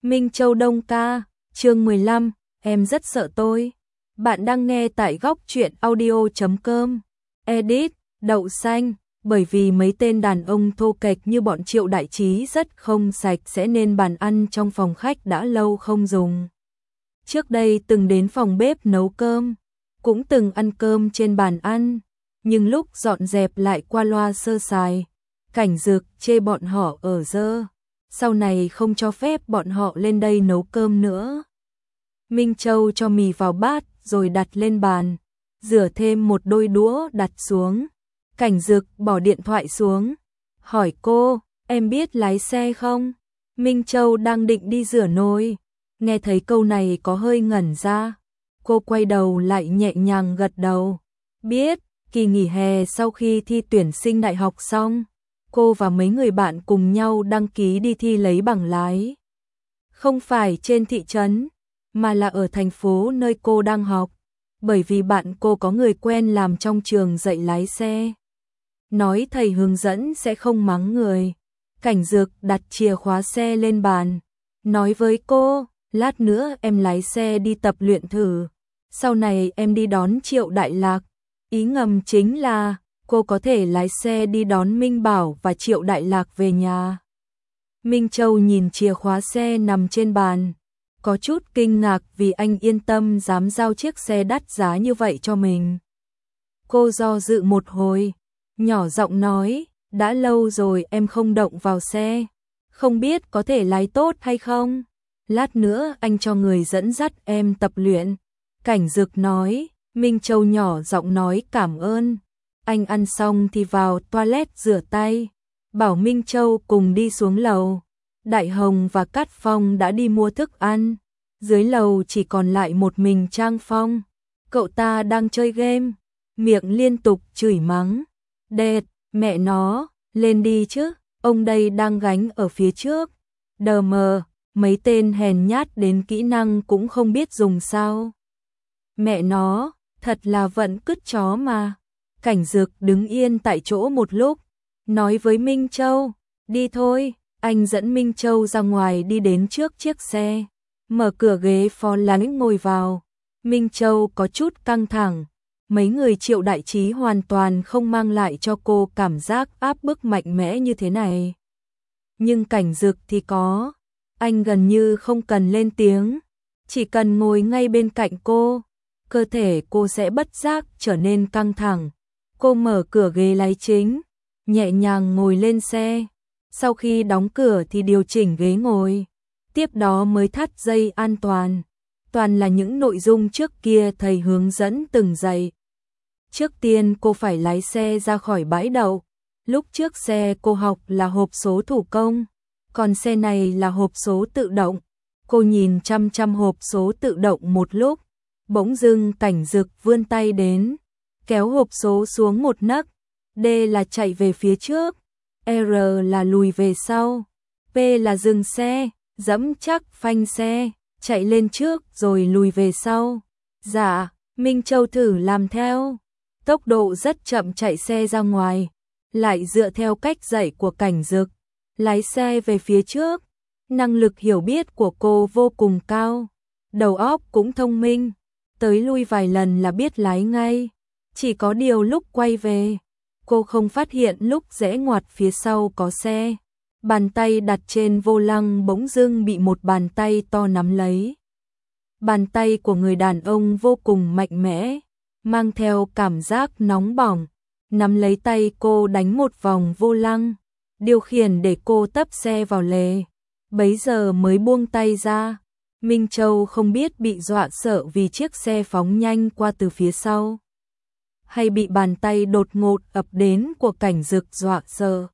Minh Châu Đông ca, chương 15, em rất sợ tôi. Bạn đang nghe tại góc truyện audio.com. Edit, đậu xanh, bởi vì mấy tên đàn ông thô kệch như bọn Triệu Đại Trí rất không sạch sẽ nên bàn ăn trong phòng khách đã lâu không dùng. Trước đây từng đến phòng bếp nấu cơm, cũng từng ăn cơm trên bàn ăn, nhưng lúc dọn dẹp lại qua loa sơ sài. Cảnh Dực chê bọn họ ở dơ, sau này không cho phép bọn họ lên đây nấu cơm nữa. Minh Châu cho mì vào bát rồi đặt lên bàn, rửa thêm một đôi đũa đặt xuống. Cảnh Dực bỏ điện thoại xuống, hỏi cô, em biết lái xe không? Minh Châu đang định đi rửa nồi, nghe thấy câu này có hơi ngẩn ra. Cô quay đầu lại nhẹ nhàng gật đầu. Biết, kỳ nghỉ hè sau khi thi tuyển sinh đại học xong, cô và mấy người bạn cùng nhau đăng ký đi thi lấy bằng lái. Không phải trên thị trấn, mà là ở thành phố nơi cô đang học, bởi vì bạn cô có người quen làm trong trường dạy lái xe. Nói thầy hướng dẫn sẽ không mắng người. Cảnh Dực đặt chìa khóa xe lên bàn, nói với cô, lát nữa em lái xe đi tập luyện thử, sau này em đi đón Triệu Đại Lạc. Ý ngầm chính là cô có thể lái xe đi đón Minh Bảo và Triệu Đại Lạc về nhà. Minh Châu nhìn chìa khóa xe nằm trên bàn, có chút kinh ngạc vì anh yên tâm dám giao chiếc xe đắt giá như vậy cho mình. Cô do dự một hồi, nhỏ giọng nói, đã lâu rồi em không động vào xe, không biết có thể lái tốt hay không. Lát nữa anh cho người dẫn dắt em tập luyện. Cảnh Dực nói. Minh Châu nhỏ giọng nói cảm ơn. Anh ăn xong thì vào toilet rửa tay, bảo Minh Châu cùng đi xuống lầu. Đại Hồng và Cát Phong đã đi mua thức ăn, dưới lầu chỉ còn lại một mình Trang Phong. Cậu ta đang chơi game, miệng liên tục chửi mắng. Đệt, mẹ nó, lên đi chứ, ông đây đang gánh ở phía trước. Đờ mờ, mấy tên hèn nhát đến kỹ năng cũng không biết dùng sao. Mẹ nó, thật là vận cứt chó mà. Cảnh Dực đứng yên tại chỗ một lúc, nói với Minh Châu, đi thôi. Anh dẫn Minh Châu ra ngoài đi đến trước chiếc xe, mở cửa ghế phó lái ngồi vào. Minh Châu có chút căng thẳng, mấy người Triệu Đại Trí hoàn toàn không mang lại cho cô cảm giác áp bức mạnh mẽ như thế này. Nhưng Cảnh Dực thì có, anh gần như không cần lên tiếng, chỉ cần ngồi ngay bên cạnh cô, cơ thể cô sẽ bất giác trở nên căng thẳng. Cô mở cửa ghế lái chính, nhẹ nhàng ngồi lên xe. Sau khi đóng cửa thì điều chỉnh ghế ngồi, tiếp đó mới thắt dây an toàn. Toàn là những nội dung trước kia thầy hướng dẫn từng dạy. Trước tiên cô phải lái xe ra khỏi bãi đậu. Lúc trước xe cô học là hộp số thủ công, còn xe này là hộp số tự động. Cô nhìn chăm chăm hộp số tự động một lúc, bỗng dưng Cảnh Dực vươn tay đến, kéo hộp số xuống một nấc. D là chạy về phía trước, R là lùi về sau, P là dừng xe, giẫm chắc phanh xe, chạy lên trước rồi lùi về sau. Dạ, Minh Châu thử làm theo. Tốc độ rất chậm chạy xe ra ngoài, lại dựa theo cách dạy của Cảnh Dực, lái xe về phía trước. Năng lực hiểu biết của cô vô cùng cao, đầu óc cũng thông minh, tới lui vài lần là biết lái ngay. Chỉ có điều lúc quay về, cô không phát hiện lúc rẽ ngoặt phía sau có xe. Bàn tay đặt trên vô lăng bỗng dưng bị một bàn tay to nắm lấy. Bàn tay của người đàn ông vô cùng mạnh mẽ, mang theo cảm giác nóng bỏng, nắm lấy tay cô đánh một vòng vô lăng, điều khiển để cô tấp xe vào lề. Bấy giờ mới buông tay ra. Minh Châu không biết bị dọa sợ vì chiếc xe phóng nhanh qua từ phía sau, hay bị bàn tay đột ngột ập đến của Cảnh Dực dọa sợ.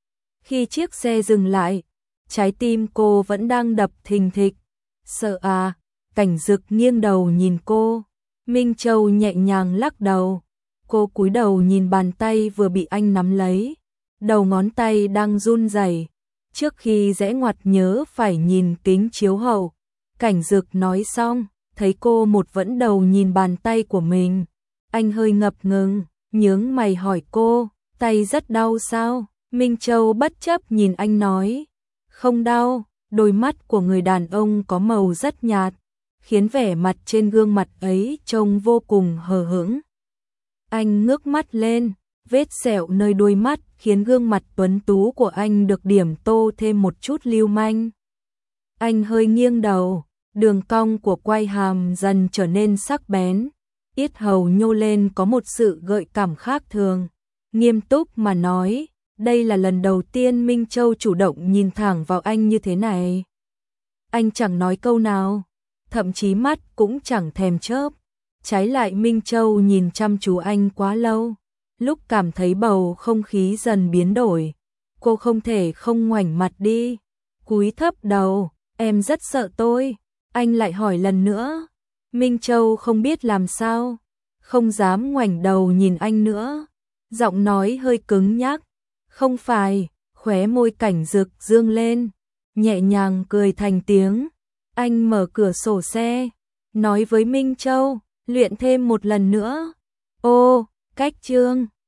Khi chiếc xe dừng lại, trái tim cô vẫn đang đập thình thịch. Sợ à? Cảnh Dực nghiêng đầu nhìn cô. Minh Châu nhẹ nhàng lắc đầu. Cô cúi đầu nhìn bàn tay vừa bị anh nắm lấy, đầu ngón tay đang run rẩy. Trước khi rẽ ngoặt nhớ phải nhìn kính chiếu hậu. Cảnh Dực nói xong, thấy cô một vẫn đầu nhìn bàn tay của mình. Anh hơi ngập ngừng, nhướng mày hỏi cô, tay rất đau sao? Minh Châu bất chấp nhìn anh nói, không đau, đôi mắt của người đàn ông có màu rất nhạt, khiến vẻ mặt trên gương mặt ấy trông vô cùng hờ hững. Anh ngước mắt lên, vết sẹo nơi đôi mắt khiến gương mặt tuấn tú của anh được điểm tô thêm một chút lưu manh. Anh hơi nghiêng đầu, đường cong của quai hàm dần trở nên sắc bén, yết hầu nhô lên có một sự gợi cảm khác thường. Nghiêm túc mà nói, đây là lần đầu tiên Minh Châu chủ động nhìn thẳng vào anh như thế này. Anh chẳng nói câu nào, thậm chí mắt cũng chẳng thèm chớp. Trái lại Minh Châu nhìn chăm chú anh quá lâu, lúc cảm thấy bầu không khí dần biến đổi, cô không thể không ngoảnh mặt đi, cúi thấp đầu, em rất sợ tôi. Anh lại hỏi lần nữa. Minh Châu không biết làm sao, không dám ngoảnh đầu nhìn anh nữa, giọng nói hơi cứng nhắc. Không phải, khóe môi Cảnh Dực dương lên, nhẹ nhàng cười thành tiếng. Anh mở cửa sổ xe, nói với Minh Châu, luyện thêm một lần nữa. Ô, cách chương